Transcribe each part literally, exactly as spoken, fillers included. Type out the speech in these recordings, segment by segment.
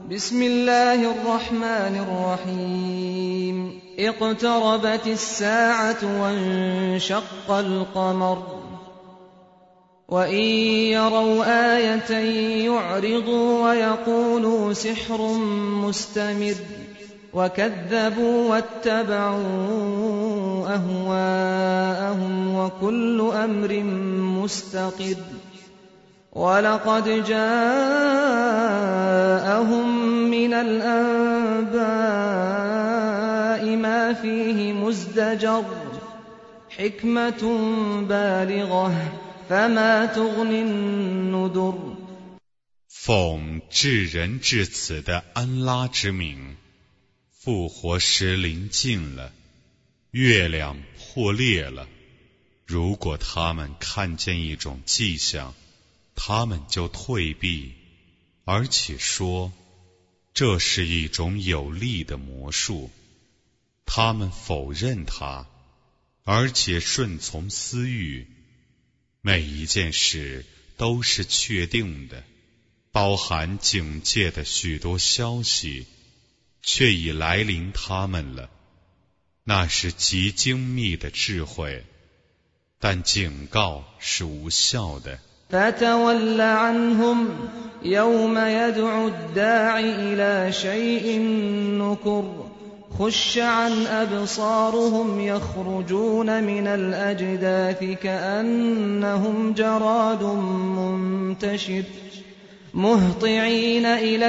بسم الله الرحمن الرحيم اقتربت الساعة وانشق القمر وإن يروا آية يعرضوا ويقولوا سحر مستمر وكذبوا واتبعوا أهواءهم وكل أمر مستقر ولقد جاءهم من الأنباء ما فيه مزدجر حكمة بالغة فما تغني النذر。 奉至仁至此的安拉之名，复活时临近了，月亮破裂了。如果他们看见一种迹象，他们就退避，而且说这是一种有力的魔术。他们否认它，而且顺从私欲。每一件事都是确定的，包含警戒的许多消息，却已来临他们了。那是极精密的智慧，但警告是无效的。 فتول عنهم يوم يدعو الداع إلى شيء نكر خش عن أبصارهم يخرجون من الأجداث كأنهم جراد منتشر مهطعين إلى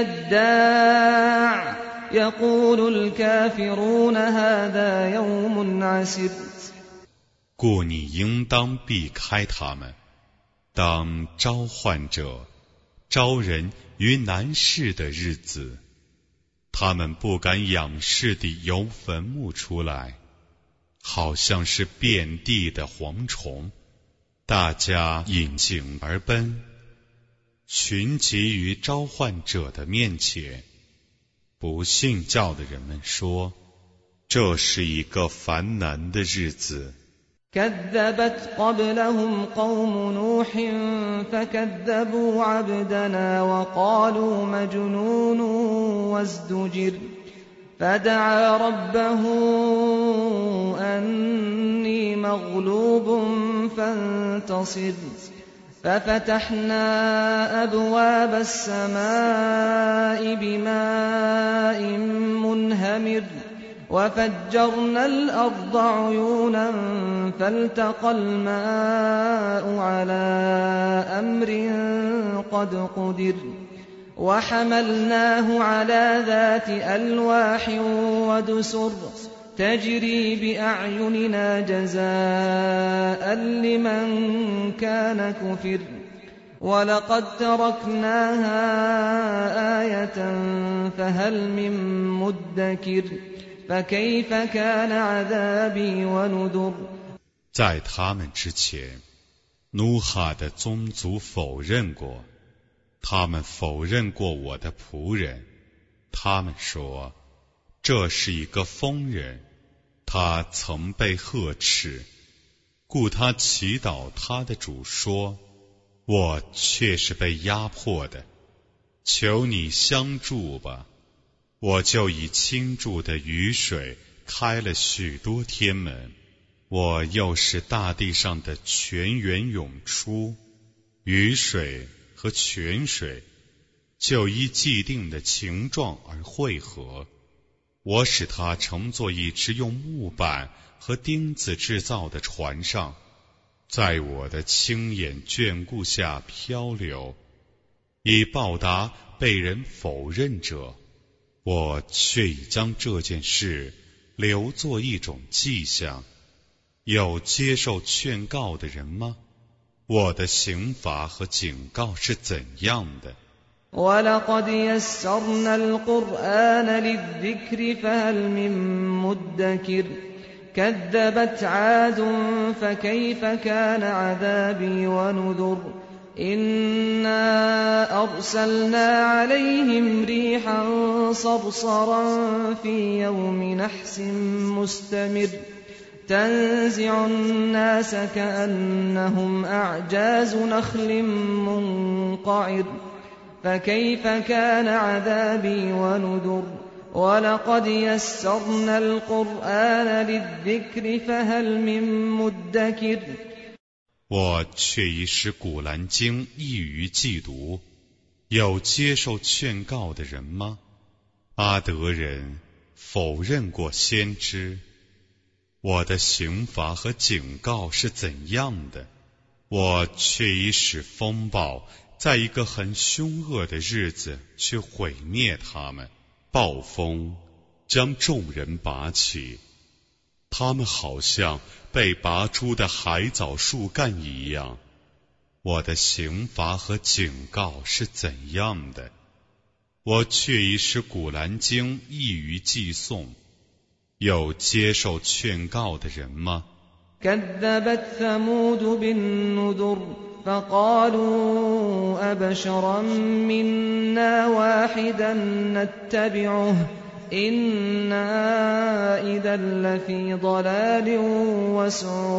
الداع يقول الكافرون هذا يوم عسر。 故你应当避开他们，当召唤者招人于难事的日子，他们不敢仰视地由坟墓出来，好像是遍地的蝗虫，大家引颈而奔，群集于召唤者的面前。不信教的人们说，这是一个烦难的日子。 كذبت قبلهم قوم نوح فكذبوا عبدنا وقالوا مجنون وازدجر فدعا ربه أني مغلوب فانتصر ففتحنا أبواب السماء بماء منهمر وفجرنا الأرض عيونا فالتقى الماء على أمر قد قدر وحملناه على ذات ألواح ودسر تجري بأعيننا جزاء لمن كان كفر ولقد تركناها آية فهل من مدكر فكيف كان عذابي ونذر。 在他们之前，努哈的宗族否认过，他们否认过我的仆人。他们说，这是一个疯人，他曾被呵斥，故他祈祷他的主说，我却是被压迫的，求你相助吧。我就以倾注的雨水开了许多天门，我又使大地上的泉源涌出，雨水和泉水就依既定的形状而汇合。我使它乘坐一只用木板和钉子制造的船上，在我的亲眼眷顾下漂流，以报答被人否认者。我却已将这件事留作一种迹象，有接受劝告的人吗？我的刑罚和警告是怎样的 وَلَقَدْ يَسَّرْنَا الْقُرْآنَ لِلذِّكْرِ فَهَلْ مِن مُّدَّكِرٍ كَذَّبَتْ عَادٌ فَكَيْفَ كَانَ عَذَابِي وَنُذُرِ إِنَّا أَرْسَلْنَا عَلَيْهِمْ رِيحًا صَرْصَرًا فِي يَوْمِ نَحْسٍ مُسْتَمِرٍّ تَنزِعُ النَّاسَ كَأَنَّهُمْ أَعْجَازُ نَخْلٍ مُنقَعِرٍ فكيف كان عذابي ونذر ولقد يسرنا القرآن للذكر فهل من مدكر 我却已使古兰经易于记读，有接受劝告的人吗？阿德人否认过先知，我的刑罚和警告是怎样的？我却已使风暴在一个很凶恶的日子去毁灭他们，暴风将众人拔起，他们好像被拔出的海藻树干一样。我的刑罚和警告是怎样的？我却已使古兰经易于记诵，有接受劝告的人吗？ كذبت ثمود بالنذر فقالوا أبشرا منا واحدا نتبعه إنا إذا لفي ضلال وسعر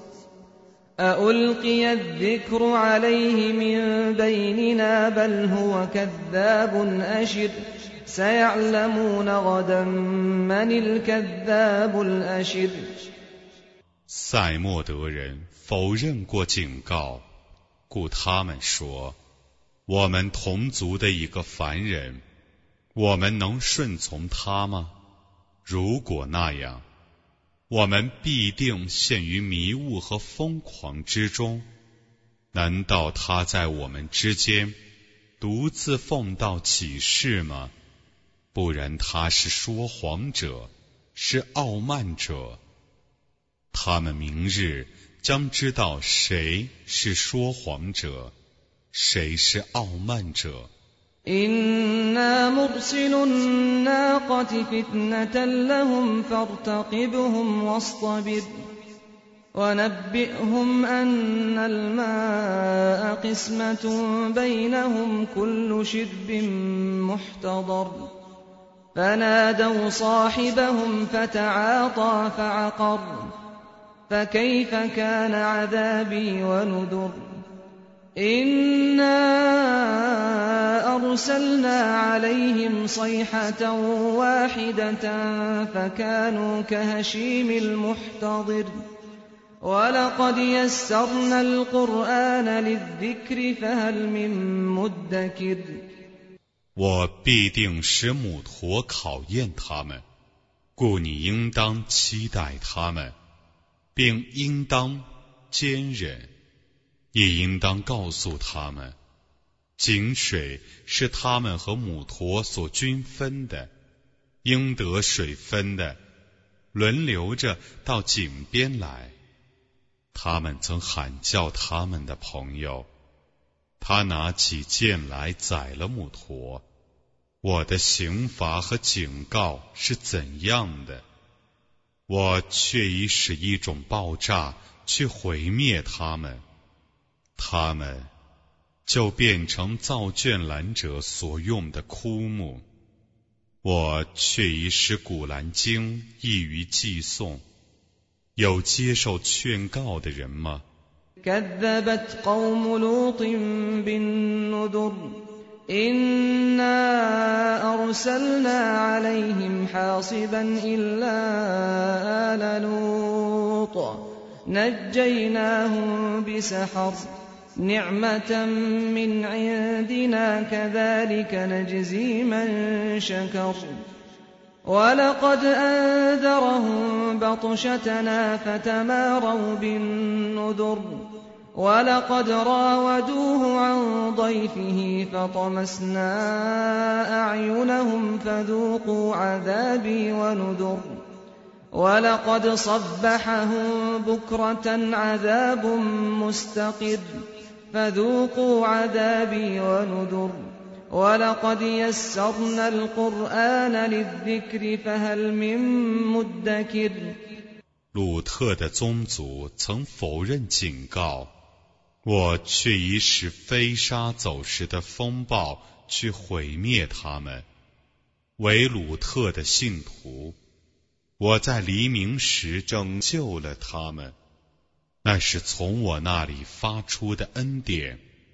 أألقي الذكر عليه من بيننا بل هو كذاب أشر سيعلمون غدا من الكذاب الأشر 塞莫德人否认过警告，故他们说：我们同族的一个凡人，我们能顺从他吗？如果那样，我们必定陷于迷雾和疯狂之中。难道他在我们之间独自奉道启示吗？不然他是说谎者，是傲慢者。他们明日将知道谁是说谎者，谁是傲慢者。 إنا مرسل الناقة فتنة لهم فارتقبهم واصطبر ونبئهم أن الماء قسمة بينهم كل شرب محتضر فنادوا صاحبهم فتعاطى فعقر فكيف كان عذابي ونذر إنا أرسلنا عليهم صيحة واحدة فكانوا كهشيم المحتضر ولقد يسرنا القرآن للذكر فهل من مدكر 我必定使母驼考验他们，故你应当期待他们，并应当坚忍，也应当告诉他们，井水是他们和母驼所均分的，应得水分的，轮流着到井边来。他们曾喊叫他们的朋友，他拿起剑来宰了母驼。我的刑罚和警告是怎样的？我却已使一种爆炸去毁灭他们，他们就变成造卷览者所用的枯木。我却已使古兰经易于记诵，有接受劝告的人吗？ كذبت قوم لوط بالنذر إنا أرسلنا عليهم حاصبا إلا آل لوط نجيناهم بسحر نعمة من عندنا كذلك نجزي من شكر ولقد أنذرهم بطشتنا فتماروا بالنذر ولقد راودوه عن ضيفه فطمسنا أعينهم فذوقوا عذابي ونذر ولقد صبحهم بكرة عذاب مستقر فذوقوا عذابي ونذر ولقد يسرنا القرآن للذكر فهل من مدكر 鲁特的宗族曾否认警告，我却已使飞沙走石的风暴去毁灭他们。为鲁特的信徒，我在黎明时拯救了他们，那是从我那里发出的恩典。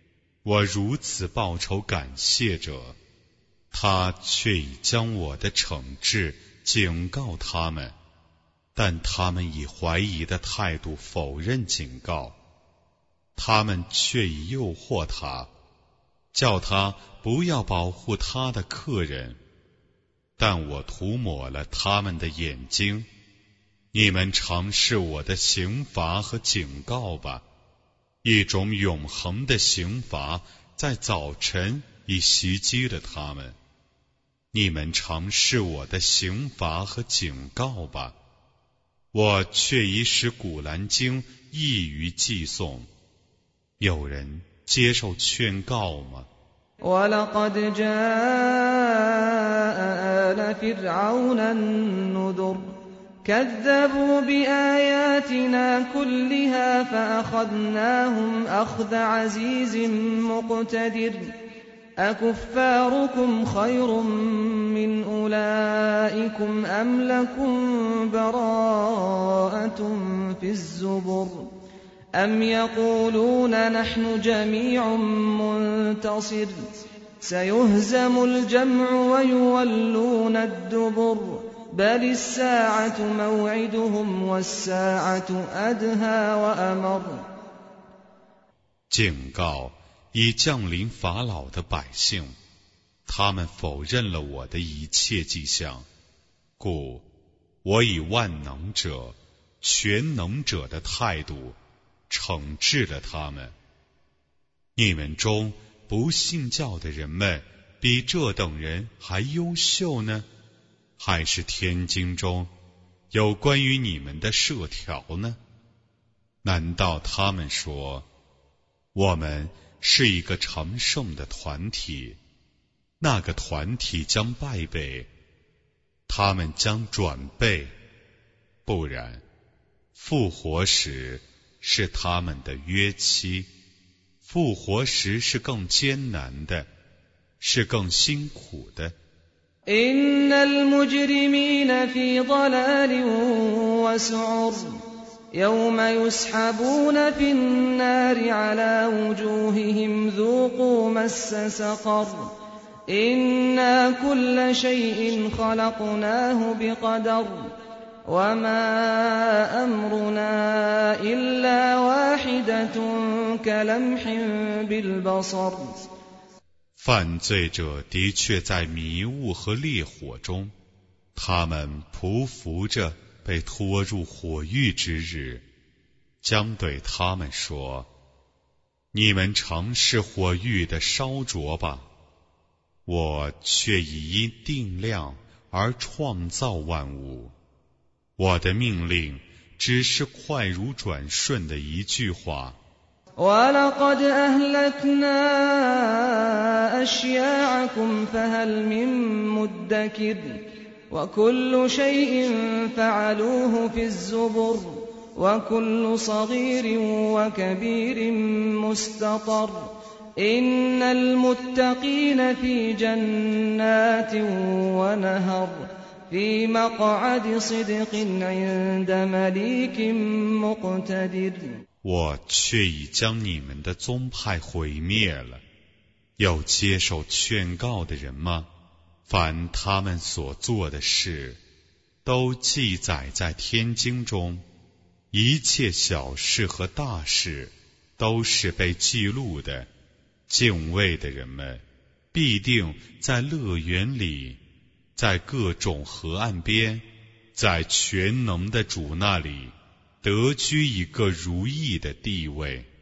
我如此报仇感谢者，他却已将我的惩治警告他们，但他们以怀疑的态度否认警告，他们却以诱惑他，叫他不要保护他的客人，但我涂抹了他们的眼睛。你们尝试我的刑罚和警告吧，一种永恒的刑罚在早晨已袭击了他们。你们尝试我的刑罚和警告吧，我却已使古兰经易于寄送。有人接受劝告吗？ وَلَقَدْ جَاءَ آلَ فِرْعَوْنَ النُّذُرُ كَذَّبُوا بِآيَاتِنَا كُلِّهَا فَأَخَذْنَاهُمْ أَخْذَ عَزِيزٍ مُقْتَدِرٍ أَكُفَّارُكُمْ خَيْرٌ مِّنْ أُولَئِكُمْ أَمْ لَكُمْ بَرَاءَةٌ فِي الزُّبُرِ أَمْ يَقُولُونَ نَحْنُ جَمِيعٌ مُّنتَصِرٌ سَيُهْزَمُ الْجَمْعُ وَيُوَلُّونَ الدُّبُرَ بَلِ السَّاعَةُ مَوْعِدُهُمْ وَالسَّاعَةُ أَدْهَىٰ وَأَمَرُّ 警告已降临法老的百姓，他们否认了我的一切迹象，故我以万能者、全能者的态度惩治了他们。你们中不信教的人们比这等人还优秀呢？还是天经中有关于你们的设条呢？难道他们说我们是一个成圣的团体，那个团体将败北，他们将转背，不然复活时是他们的约期，复活时是更艰难的，是更辛苦的。 إِنَّ الْمُجْرِمِينَ فِي ضَلَالٍ وَسُعُرٍ يَوْمَ يُسْحَبُونَ فِي النَّارِ عَلَى وُجُوهِهِمْ ذُوقُوا مَسَّ سَقَرَ إِنَّا كُلَّ شَيْءٍ خَلَقْنَاهُ بِقَدَرٍ وَمَا أَمْرُنَا إِلَّا وَاحِدَةٌ كَلَمْحٍ بِالْبَصَرِ 犯罪者的确在迷雾和烈火中，他们匍匐着被拖入火狱之日，将对他们说：你们尝试火狱的烧灼吧，我却已因定量而创造万物，我的命令只是快如转瞬的一句话。 وَلَقَدْ أَهْلَكْنَا أَشْيَاعَكُمْ فَهَلْ مِن مُّدَّكِرٍ وَكُلُّ شَيْءٍ فَعَلُوهُ فِي الزُّبُرِ وَكُلُّ صَغِيرٍ وَكَبِيرٍ مُّسْتَطَرٍ إِنَّ الْمُتَّقِينَ فِي جَنَّاتٍ وَنَهَرٍ فِي مَقْعَدِ صِدْقٍ عِندَ مَلِيكٍ مُّقْتَدِرٍ 我却已将你们的宗派毁灭了，有接受劝告的人吗？凡他们所做的事，都记载在天经中，一切小事和大事都是被记录的。敬畏的人们必定在乐园里，在各种河岸边，在全能的主那里得居一个如意的地位。